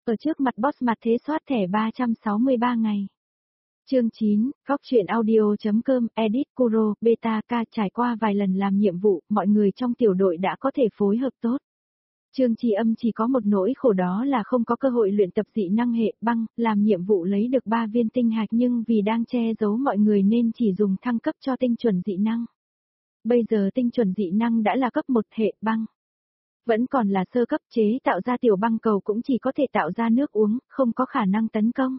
Ở trước mặt boss mặt thế soát thẻ 363 ngày. Chương 9, góc truyện audio.com, edit Kuro, beta K. Trải qua vài lần làm nhiệm vụ, mọi người trong tiểu đội đã có thể phối hợp tốt. Trương Chi Âm chỉ có một nỗi khổ đó là không có cơ hội luyện tập dị năng hệ băng, làm nhiệm vụ lấy được 3 viên tinh hạch nhưng vì đang che giấu mọi người nên chỉ dùng thăng cấp cho tinh chuẩn dị năng. Bây giờ tinh chuẩn dị năng đã là cấp 1 hệ băng. Vẫn còn là sơ cấp, chế tạo ra tiểu băng cầu cũng chỉ có thể tạo ra nước uống, không có khả năng tấn công.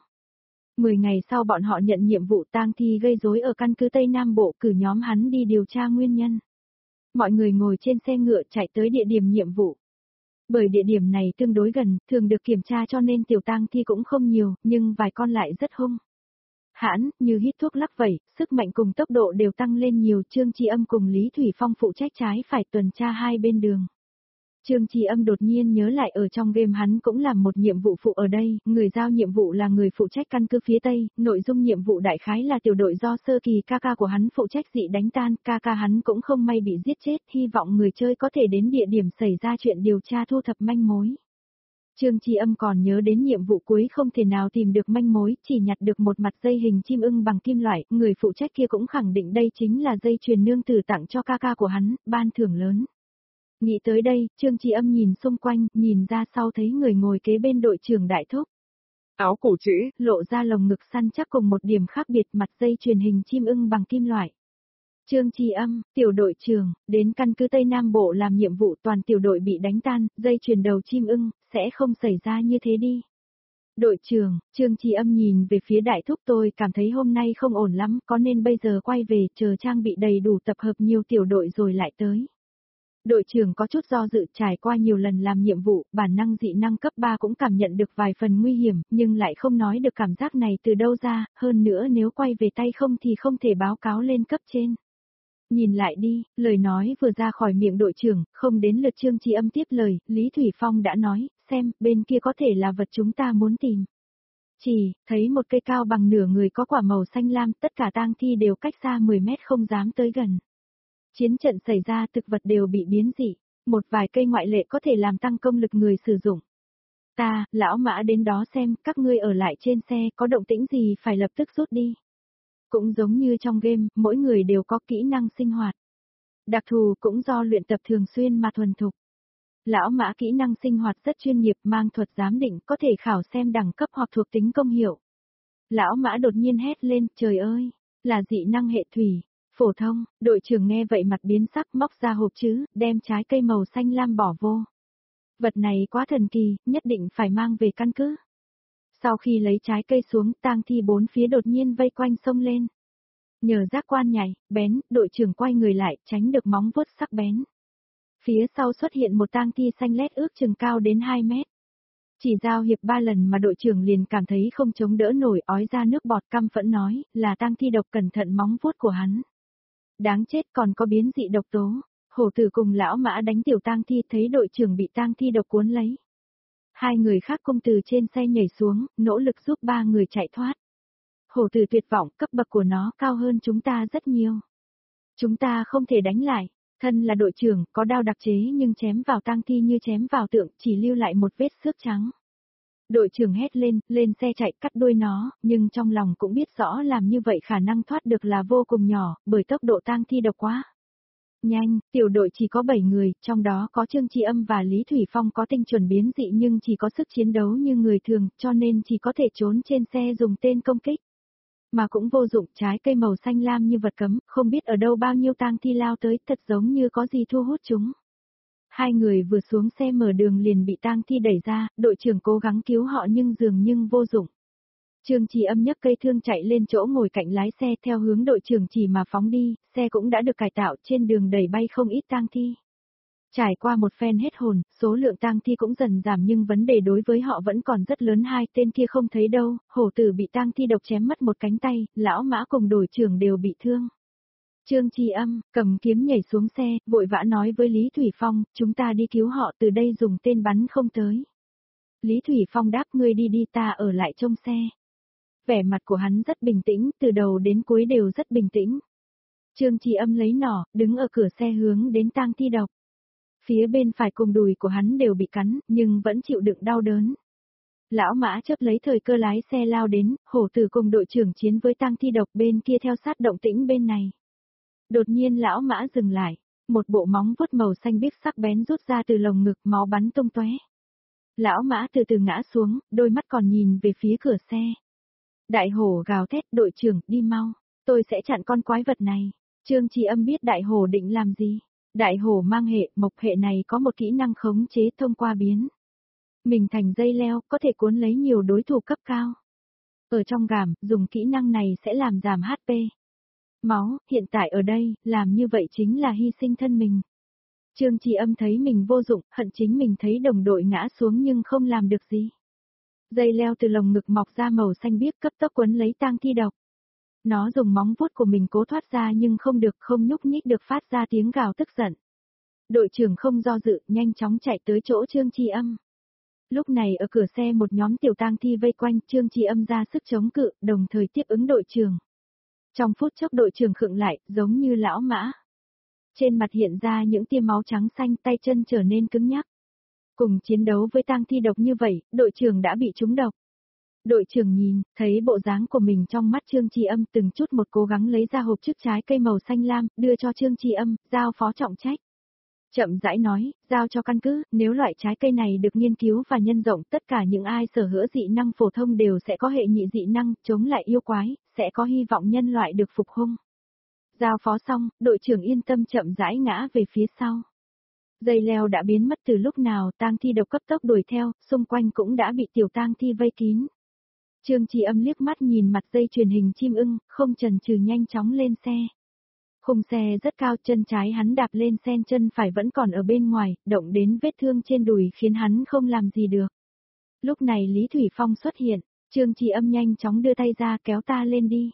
10 ngày sau bọn họ nhận nhiệm vụ tang thi gây rối ở căn cứ Tây Nam Bộ, cử nhóm hắn đi điều tra nguyên nhân. Mọi người ngồi trên xe ngựa chạy tới địa điểm nhiệm vụ. Bởi địa điểm này tương đối gần, thường được kiểm tra cho nên tiểu tang thi cũng không nhiều, nhưng vài con lại rất hung. Hãn, như hít thuốc lắc vậy, sức mạnh cùng tốc độ đều tăng lên nhiều. Trương Chi Âm cùng Lý Thủy Phong phụ trách trái phải tuần tra hai bên đường. Trương Chi Âm đột nhiên nhớ lại ở trong game hắn cũng làm một nhiệm vụ phụ ở đây, người giao nhiệm vụ là người phụ trách căn cứ phía Tây, nội dung nhiệm vụ đại khái là tiểu đội do sơ kỳ ca của hắn phụ trách dị đánh tan, ca hắn cũng không may bị giết chết, hy vọng người chơi có thể đến địa điểm xảy ra chuyện điều tra thu thập manh mối. Trương Chi Âm còn nhớ đến nhiệm vụ cuối không thể nào tìm được manh mối, chỉ nhặt được một mặt dây hình chim ưng bằng kim loại, người phụ trách kia cũng khẳng định đây chính là dây chuyền nương tử tặng cho ca của hắn, ban thưởng lớn. Nghĩ tới đây, Trương Chi Âm nhìn xung quanh, nhìn ra sau thấy người ngồi kế bên đội trưởng Đại Thúc. Áo cổ chữ, lộ ra lồng ngực săn chắc cùng một điểm khác biệt, mặt dây chuyền hình chim ưng bằng kim loại. Trương Chi Âm, tiểu đội trưởng, đến căn cứ Tây Nam Bộ làm nhiệm vụ, toàn tiểu đội bị đánh tan, dây chuyền đầu chim ưng, sẽ không xảy ra như thế đi. Đội trưởng, Trương Chi Âm nhìn về phía Đại Thúc, tôi cảm thấy hôm nay không ổn lắm, có nên bây giờ quay về, chờ trang bị đầy đủ tập hợp nhiều tiểu đội rồi lại tới. Đội trưởng có chút do dự, trải qua nhiều lần làm nhiệm vụ, bản năng dị năng cấp 3 cũng cảm nhận được vài phần nguy hiểm, nhưng lại không nói được cảm giác này từ đâu ra, hơn nữa nếu quay về tay không thì không thể báo cáo lên cấp trên. Nhìn lại đi, lời nói vừa ra khỏi miệng đội trưởng, không đến lượt Trương Chi Âm tiếp lời, Lý Thủy Phong đã nói, xem, bên kia có thể là vật chúng ta muốn tìm. Chỉ, thấy một cây cao bằng nửa người có quả màu xanh lam, tất cả tang thi đều cách xa 10 mét không dám tới gần. Chiến trận xảy ra thực vật đều bị biến dị, một vài cây ngoại lệ có thể làm tăng công lực người sử dụng. Lão Mã đến đó xem, các ngươi ở lại trên xe, có động tĩnh gì phải lập tức rút đi. Cũng giống như trong game, mỗi người đều có kỹ năng sinh hoạt. Đặc thù cũng do luyện tập thường xuyên mà thuần thục. Lão Mã kỹ năng sinh hoạt rất chuyên nghiệp, mang thuật giám định, có thể khảo xem đẳng cấp hoặc thuộc tính công hiệu. Lão Mã đột nhiên hét lên, trời ơi, là dị năng hệ thủy. Phổ thông, đội trưởng nghe vậy mặt biến sắc, móc ra hộp chứ, đem trái cây màu xanh lam bỏ vô. Vật này quá thần kỳ, nhất định phải mang về căn cứ. Sau khi lấy trái cây xuống, tang thi bốn phía đột nhiên vây quanh xông lên. Nhờ giác quan nhảy, bén, đội trưởng quay người lại, tránh được móng vuốt sắc bén. Phía sau xuất hiện một tang thi xanh lét ước chừng cao đến 2 mét. Chỉ giao hiệp 3 lần mà đội trưởng liền cảm thấy không chống đỡ nổi, ói ra nước bọt, căm phẫn nói, là tang thi độc, cẩn thận móng vuốt của hắn. Đáng chết, còn có biến dị độc tố. Hổ tử cùng lão Mã đánh tiểu tang thi, thấy đội trưởng bị tang thi độc cuốn lấy. Hai người khác cùng từ trên xe nhảy xuống, nỗ lực giúp 3 người chạy thoát. Hổ tử tuyệt vọng, cấp bậc của nó cao hơn chúng ta rất nhiều. Chúng ta không thể đánh lại. Thân là đội trưởng, có đao đặc chế nhưng chém vào tang thi như chém vào tượng, chỉ lưu lại một vết xước trắng. Đội trưởng hét lên xe chạy cắt đuôi nó, nhưng trong lòng cũng biết rõ làm như vậy khả năng thoát được là vô cùng nhỏ, bởi tốc độ tang thi độc quá. Nhanh, tiểu đội chỉ có 7 người, trong đó có Trương Chi Âm và Lý Thủy Phong có tinh chuẩn biến dị nhưng chỉ có sức chiến đấu như người thường, cho nên chỉ có thể trốn trên xe dùng tên công kích. Mà cũng vô dụng, trái cây màu xanh lam như vật cấm, không biết ở đâu bao nhiêu tang thi lao tới, thật giống như có gì thu hút chúng. Hai người vừa xuống xe mở đường liền bị tang thi đẩy ra, đội trưởng cố gắng cứu họ nhưng dường như vô dụng. Trương Chi Âm nhấc cây thương chạy lên chỗ ngồi cạnh lái xe theo hướng đội trưởng chỉ mà phóng đi, xe cũng đã được cải tạo, trên đường đẩy bay không ít tang thi. Trải qua một phen hết hồn, số lượng tang thi cũng dần giảm nhưng vấn đề đối với họ vẫn còn rất lớn, hai tên kia không thấy đâu, hổ tử bị tang thi độc chém mất một cánh tay, lão Mã cùng đội trưởng đều bị thương. Trương Chi Âm, cầm kiếm nhảy xuống xe, vội vã nói với Lý Thủy Phong, chúng ta đi cứu họ, từ đây dùng tên bắn không tới. Lý Thủy Phong đáp, ngươi đi ta ở lại trông xe. Vẻ mặt của hắn rất bình tĩnh, từ đầu đến cuối đều rất bình tĩnh. Trương Chi Âm lấy nỏ, đứng ở cửa xe hướng đến tang thi độc. Phía bên phải cùng đùi của hắn đều bị cắn, nhưng vẫn chịu đựng đau đớn. Lão Mã chớp lấy thời cơ lái xe lao đến, hổ tử cùng đội trưởng chiến với tang thi độc bên kia theo sát động tĩnh bên này. Đột nhiên lão Mã dừng lại, một bộ móng vuốt màu xanh biếc sắc bén rút ra từ lồng ngực, máu bắn tung tóe. Lão Mã từ từ ngã xuống, đôi mắt còn nhìn về phía cửa xe. Đại hổ gào thét, đội trưởng, đi mau, tôi sẽ chặn con quái vật này. Trương Trì Âm biết đại hổ định làm gì. Đại hổ mang hệ, mộc hệ này có một kỹ năng khống chế thông qua biến mình thành dây leo, có thể cuốn lấy nhiều đối thủ cấp cao. Ở trong gàm, dùng kỹ năng này sẽ làm giảm HP. Máu, hiện tại ở đây, làm như vậy chính là hy sinh thân mình. Trương Trì Âm thấy mình vô dụng, hận chính mình thấy đồng đội ngã xuống nhưng không làm được gì. Dây leo từ lồng ngực mọc ra màu xanh biếc cấp tốc quấn lấy tang thi độc. Nó dùng móng vuốt của mình cố thoát ra nhưng không được, không nhúc nhích được, phát ra tiếng gào tức giận. Đội trưởng không do dự, nhanh chóng chạy tới chỗ Trương Trì Âm. Lúc này ở cửa xe một nhóm tiểu tang thi vây quanh, Trương Trì Âm ra sức chống cự, đồng thời tiếp ứng đội trưởng. Trong phút chốc đội trưởng khựng lại, giống như lão Mã. Trên mặt hiện ra những tia máu trắng xanh, tay chân trở nên cứng nhắc. Cùng chiến đấu với tang thi độc như vậy, đội trưởng đã bị trúng độc. Đội trưởng nhìn, thấy bộ dáng của mình trong mắt Trương Trì Âm, từng chút một cố gắng lấy ra hộp trước trái cây màu xanh lam, đưa cho Trương Trì Âm, giao phó trọng trách. Chậm rãi nói, giao cho căn cứ, nếu loại trái cây này được nghiên cứu và nhân rộng, tất cả những ai sở hữu dị năng phổ thông đều sẽ có hệ nhị dị năng, chống lại yêu quái, sẽ có hy vọng nhân loại được phục hưng. Giao phó xong, đội trưởng yên tâm chậm rãi ngã về phía sau. Dây leo đã biến mất từ lúc nào, tang thi độc cấp tốc đuổi theo, xung quanh cũng đã bị tiểu tang thi vây kín. Trương Trì Âm liếc mắt nhìn mặt dây truyền hình chim ưng, không chần chừ nhanh chóng lên xe. Khung xe rất cao, chân trái hắn đạp lên sen, chân phải vẫn còn ở bên ngoài, động đến vết thương trên đùi khiến hắn không làm gì được. Lúc này Lý Thủy Phong xuất hiện, Trương Trì Âm nhanh chóng đưa tay ra, kéo ta lên đi.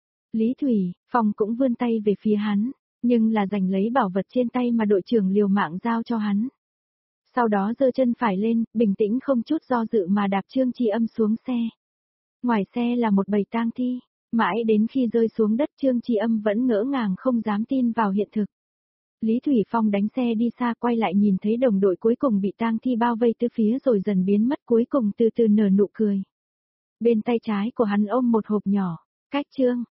Lý Thủy Phong cũng vươn tay về phía hắn, nhưng là giành lấy bảo vật trên tay mà đội trưởng liều mạng giao cho hắn. Sau đó giơ chân phải lên, bình tĩnh không chút do dự mà đạp Trương Trì Âm xuống xe. Ngoài xe là một bầy tang thi, mãi đến khi rơi xuống đất Trương Trì Âm vẫn ngỡ ngàng không dám tin vào hiện thực. Lý Thủy Phong đánh xe đi xa, quay lại nhìn thấy đồng đội cuối cùng bị tang thi bao vây từ phía rồi dần biến mất, cuối cùng từ từ nở nụ cười. Bên tay trái của hắn ôm một hộp nhỏ, cách Trương